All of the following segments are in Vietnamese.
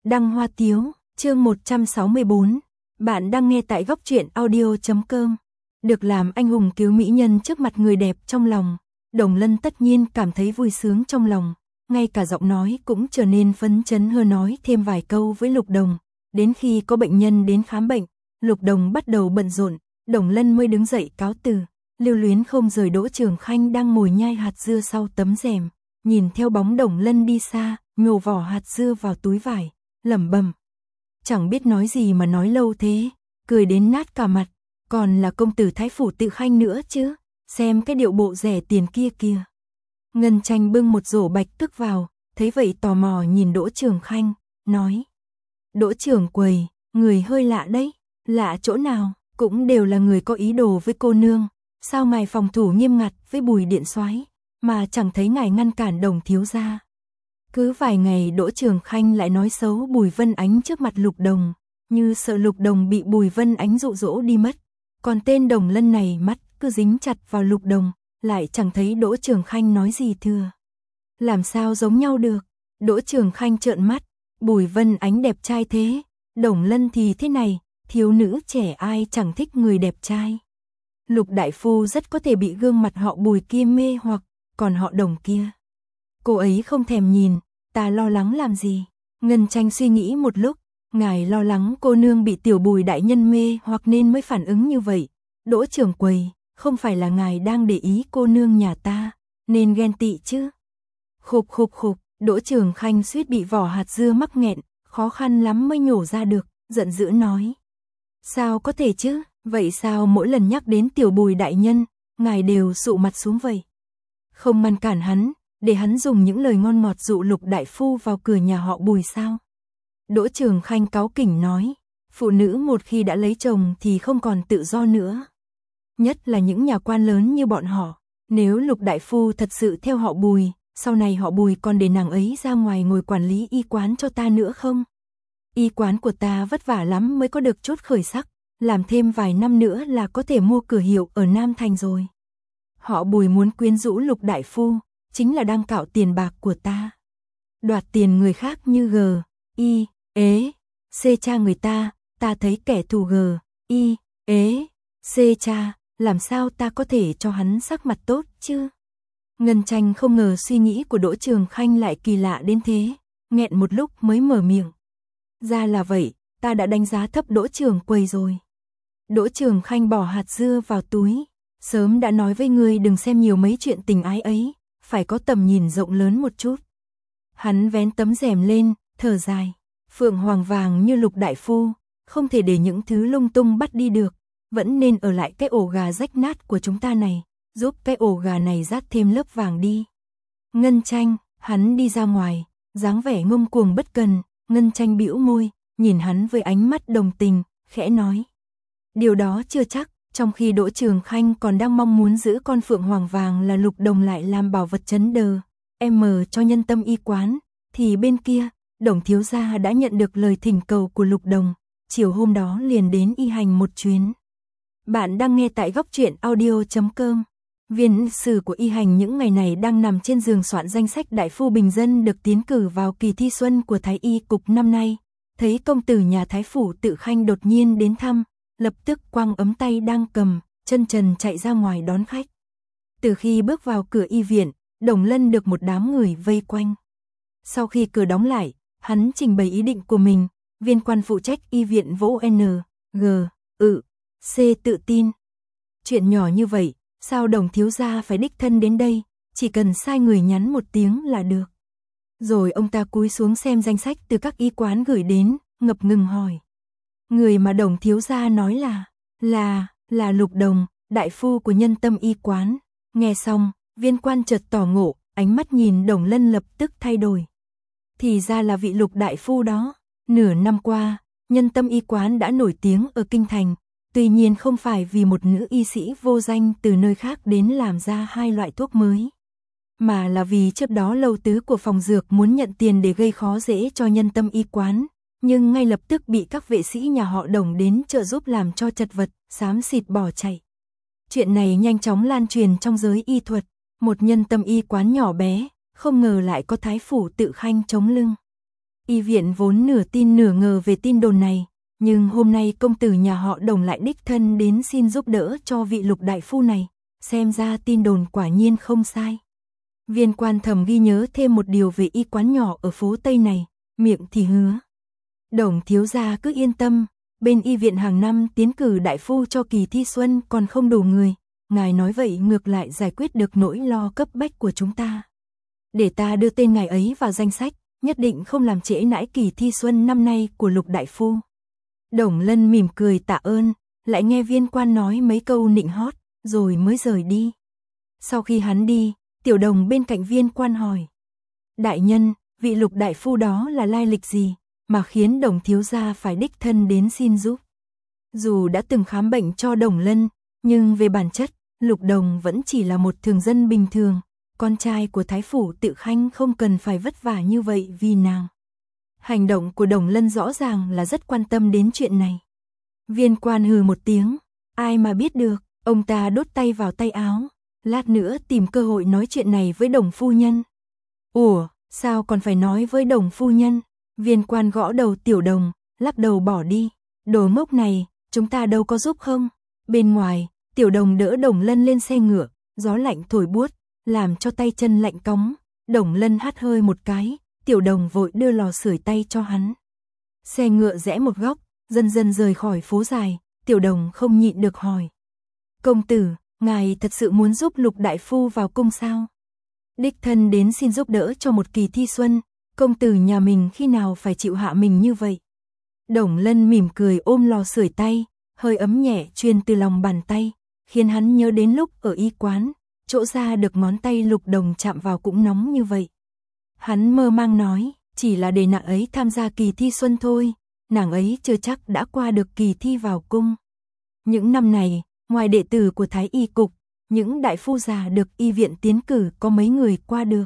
Đăng Hoa Tiếu, chương 164. Bạn đang nghe tại góc truyện audio.com. Được làm anh hùng cứu mỹ nhân trước mặt người đẹp trong lòng, Đồng Lân tất nhiên cảm thấy vui sướng trong lòng, ngay cả giọng nói cũng trở nên phấn chấn hơn, nói thêm vài câu với Lục Đồng. Đến khi có bệnh nhân đến khám bệnh, Lục Đồng bắt đầu bận rộn, Đồng Lân mới đứng dậy cáo từ. Lưu luyến không rời Đỗ Trường Khanh đang ngồi nhai hạt dưa sau tấm rèm, nhìn theo bóng Đồng Lân đi xa, nhổ vỏ hạt dưa vào túi vải, lẩm bẩm. Chẳng biết nói gì mà nói lâu thế, cười đến nát cả mặt, còn là công tử thái phủ Tự Khanh nữa chứ, xem cái điệu bộ rẻ tiền kia kìa. Ngân Tranh bưng một rổ bạch tuộc vào, thấy vậy tò mò nhìn Đỗ Trường Khanh, nói: Đỗ trưởng quầy, người hơi lạ đấy. Lạ chỗ nào? Cũng đều là người có ý đồ với cô nương, sao ngài phòng thủ nghiêm ngặt với Bùi điện soái mà chẳng thấy ngài ngăn cản Đồng thiếu gia? Cứ vài ngày Đỗ Trường Khanh lại nói xấu Bùi Vân Ánh trước mặt Lục Đồng, như sợ Lục Đồng bị Bùi Vân Ánh dụ dỗ đi mất. Còn tên Đồng Lân này mắt cứ dính chặt vào Lục Đồng, lại chẳng thấy Đỗ Trường Khanh nói gì thừa. Làm sao giống nhau được? Đỗ Trường Khanh trợn mắt, Bùi Vân Ánh đẹp trai thế, Đồng Lân thì thế này, thiếu nữ trẻ ai chẳng thích người đẹp trai. Lục đại phu rất có thể bị gương mặt họ Bùi kia mê hoặc, còn họ Đồng kia, cô ấy không thèm nhìn, ta lo lắng làm gì? Ngân Tranh suy nghĩ một lúc, ngài lo lắng cô nương bị tiểu Bùi đại nhân mê hoặc nên mới phản ứng như vậy. Đỗ trưởng quầy, không phải là ngài đang để ý cô nương nhà ta, nên ghen tị chứ? Khục khục khục, Đỗ Trường Khanh suýt bị vỏ hạt dưa mắc nghẹn, khó khăn lắm mới nhổ ra được, giận dữ nói. Sao có thể chứ, vậy sao mỗi lần nhắc đến tiểu Bùi đại nhân, ngài đều sụ mặt xuống vậy? Không ngăn cản hắn, để hắn dùng những lời ngon ngọt dụ Lục đại phu vào cửa nhà họ Bùi sao? Đỗ Trường Khanh cáu kỉnh nói, phụ nữ một khi đã lấy chồng thì không còn tự do nữa. Nhất là những nhà quan lớn như bọn họ, nếu Lục đại phu thật sự theo họ Bùi, sau này họ Bùi còn để nàng ấy ra ngoài ngồi quản lý y quán cho ta nữa không? Y quán của ta vất vả lắm mới có được chút khởi sắc, làm thêm vài năm nữa là có thể mua cửa hiệu ở Nam Thành rồi. Họ Bùi muốn quyến rũ Lục đại phu, chính là đang cạo tiền bạc của ta. Đoạt tiền người khác như G, I, ế, C cha người ta thấy kẻ thù G, I, ế, C cha, làm sao ta có thể cho hắn sắc mặt tốt chứ? Ngân Tranh không ngờ suy nghĩ của Đỗ Trường Khanh lại kỳ lạ đến thế, nghẹn một lúc mới mở miệng. Ra là vậy, ta đã đánh giá thấp Đỗ trưởng quầy rồi. Đỗ Trường Khanh bỏ hạt dưa vào túi, sớm đã nói với ngươi đừng xem nhiều mấy chuyện tình ái ấy, phải có tầm nhìn rộng lớn một chút. Hắn vén tấm rèm lên, thở dài, phượng hoàng vàng như Lục đại phu, không thể để những thứ lung tung bắt đi được, vẫn nên ở lại cái ổ gà rách nát của chúng ta này, giúp cái ổ gà này rát thêm lớp vàng đi. Ngân Tranh, hắn đi ra ngoài, dáng vẻ ngông cuồng bất cần. Ngân Tranh bĩu môi, nhìn hắn với ánh mắt đồng tình, khẽ nói. Điều đó chưa chắc, trong khi Đỗ Trường Khanh còn đang mong muốn giữ con phượng hoàng vàng là Lục Đồng lại làm bảo vật chấn đờ, cho nhân tâm y quán, thì bên kia, Đồng thiếu gia đã nhận được lời thỉnh cầu của Lục Đồng, chiều hôm đó liền đến y hành một chuyến. Bạn đang nghe tại góc truyện audio.com. Viên sử của y hành những ngày này đang nằm trên giường soạn danh sách đại phu bình dân được tiến cử vào kỳ thi xuân của Thái y cục năm nay. Thấy công tử nhà Thái phủ Tự Khanh đột nhiên đến thăm, lập tức quăng ấm tay đang cầm, chân trần chạy ra ngoài đón khách. Từ khi bước vào cửa y viện, Đồng Lân được một đám người vây quanh. Sau khi cửa đóng lại, hắn trình bày ý định của mình, viên quan phụ trách y viện vỗ N, G, C tự tin. Chuyện nhỏ như vậy, sao Đồng thiếu gia phải đích thân đến đây, chỉ cần sai người nhắn một tiếng là được. Rồi ông ta cúi xuống xem danh sách từ các y quán gửi đến, ngập ngừng hỏi. Người mà Đồng thiếu gia nói là Lục Đồng, đại phu của nhân tâm y quán. Nghe xong, viên quan chợt tỏ ngộ, ánh mắt nhìn Đồng Lân lập tức thay đổi. Thì ra là vị Lục đại phu đó. Nửa năm qua, nhân tâm y quán đã nổi tiếng ở kinh thành. Tuy nhiên không phải vì một nữ y sĩ vô danh từ nơi khác đến làm ra hai loại thuốc mới, mà là vì trước đó Lâu Tứ của phòng dược muốn nhận tiền để gây khó dễ cho nhân tâm y quán, nhưng ngay lập tức bị các vệ sĩ nhà họ Đồng đến trợ giúp làm cho chật vật, xám xịt bỏ chạy. Chuyện này nhanh chóng lan truyền trong giới y thuật, một nhân tâm y quán nhỏ bé, không ngờ lại có Thái phủ Tự Khanh chống lưng. Y viện vốn nửa tin nửa ngờ về tin đồn này, nhưng hôm nay công tử nhà họ Đồng lại đích thân đến xin giúp đỡ cho vị Lục đại phu này, xem ra tin đồn quả nhiên không sai. Viên Quan thầm ghi nhớ thêm một điều về y quán nhỏ ở phố Tây này, miệng thì hứa. Đồng thiếu gia cứ yên tâm, bên y viện hàng năm tiến cử đại phu cho kỳ thi xuân còn không đủ người, ngài nói vậy ngược lại giải quyết được nỗi lo cấp bách của chúng ta. Để ta đưa tên ngài ấy vào danh sách, nhất định không làm trễ nải kỳ thi xuân năm nay của Lục đại phu. Đồng Lân mỉm cười tạ ơn, lại nghe Viên Quan nói mấy câu nịnh hót, rồi mới rời đi. Sau khi hắn đi, Tiểu Đồng bên cạnh Viên Quan hỏi: đại nhân, vị Lục đại phu đó là lai lịch gì, mà khiến Đồng thiếu gia phải đích thân đến xin giúp? Dù đã từng khám bệnh cho Đồng Lân, nhưng về bản chất, Lục Đồng vẫn chỉ là một thường dân bình thường, con trai của Thái phủ Tự Khanh không cần phải vất vả như vậy vì nàng. Hành động của Đồng Lân rõ ràng là rất quan tâm đến chuyện này. Viên Quan hừ một tiếng, ai mà biết được, ông ta đốt tay vào tay áo, lát nữa tìm cơ hội nói chuyện này với Đồng phu nhân. Ủa, sao còn phải nói với Đồng phu nhân? Viên Quan gõ đầu Tiểu Đồng, lắc đầu bỏ đi. Đồ ngốc này, chúng ta đâu có giúp không? Bên ngoài, Tiểu Đồng đỡ Đồng Lân lên xe ngựa, gió lạnh thổi buốt, làm cho tay chân lạnh cóng. Đồng Lân hắt hơi một cái, Tiểu Đồng vội đưa lò sưởi tay cho hắn. Xe ngựa rẽ một góc, dần dần rời khỏi phố dài, Tiểu Đồng không nhịn được hỏi: công tử, ngài thật sự muốn giúp Lục đại phu vào cung sao? Đích thân đến xin giúp đỡ cho một kỳ thi xuân, công tử nhà mình khi nào phải chịu hạ mình như vậy? Đồng Lân mỉm cười ôm lò sưởi tay, hơi ấm nhẹ truyền từ lòng bàn tay, khiến hắn nhớ đến lúc ở y quán, chỗ ra được ngón tay Lục Đồng chạm vào cũng nóng như vậy. Hắn mơ màng nói, chỉ là để nàng ấy tham gia kỳ thi xuân thôi, nàng ấy chưa chắc đã qua được kỳ thi vào cung. Những năm này, ngoài đệ tử của Thái y cục, những đại phu già được y viện tiến cử có mấy người qua được.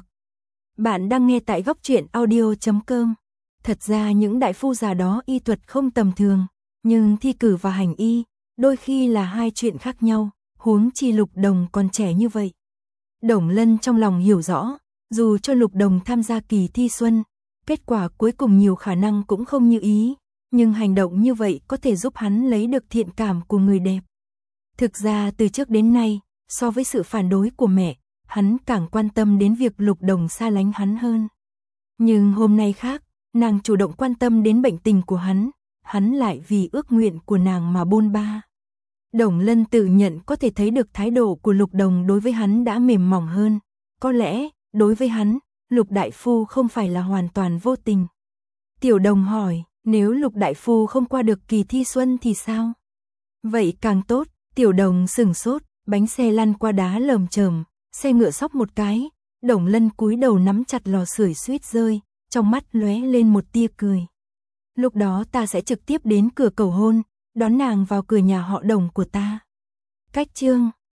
Bạn đang nghe tại Góc Truyện Audio.com. Thật ra những đại phu già đó y thuật không tầm thường, nhưng thi cử và hành y, đôi khi là hai chuyện khác nhau, huống chi Lục Đồng còn trẻ như vậy. Đồng Lân trong lòng hiểu rõ, dù cho Lục Đồng tham gia kỳ thi xuân, kết quả cuối cùng nhiều khả năng cũng không như ý, nhưng hành động như vậy có thể giúp hắn lấy được thiện cảm của người đẹp. Thực ra từ trước đến nay, so với sự phản đối của mẹ, hắn càng quan tâm đến việc Lục Đồng xa lánh hắn hơn. Nhưng hôm nay khác, nàng chủ động quan tâm đến bệnh tình của hắn lại vì ước nguyện của nàng mà bôn ba. Đồng Lân tự nhận có thể thấy được thái độ của Lục Đồng đối với hắn đã mềm mỏng hơn, có lẽ, đối với hắn, Lục đại phu không phải là hoàn toàn vô tình. Tiểu Đồng hỏi, nếu Lục đại phu không qua được kỳ thi xuân thì sao? Vậy càng tốt. Tiểu Đồng sửng sốt, bánh xe lăn qua đá lởm chởm, xe ngựa xóc một cái, Đồng Lân cúi đầu nắm chặt lò sưởi suýt rơi, trong mắt lóe lên một tia cười. Lúc đó ta sẽ trực tiếp đến cửa cầu hôn, đón nàng vào cửa nhà họ Đồng của ta. Cách chương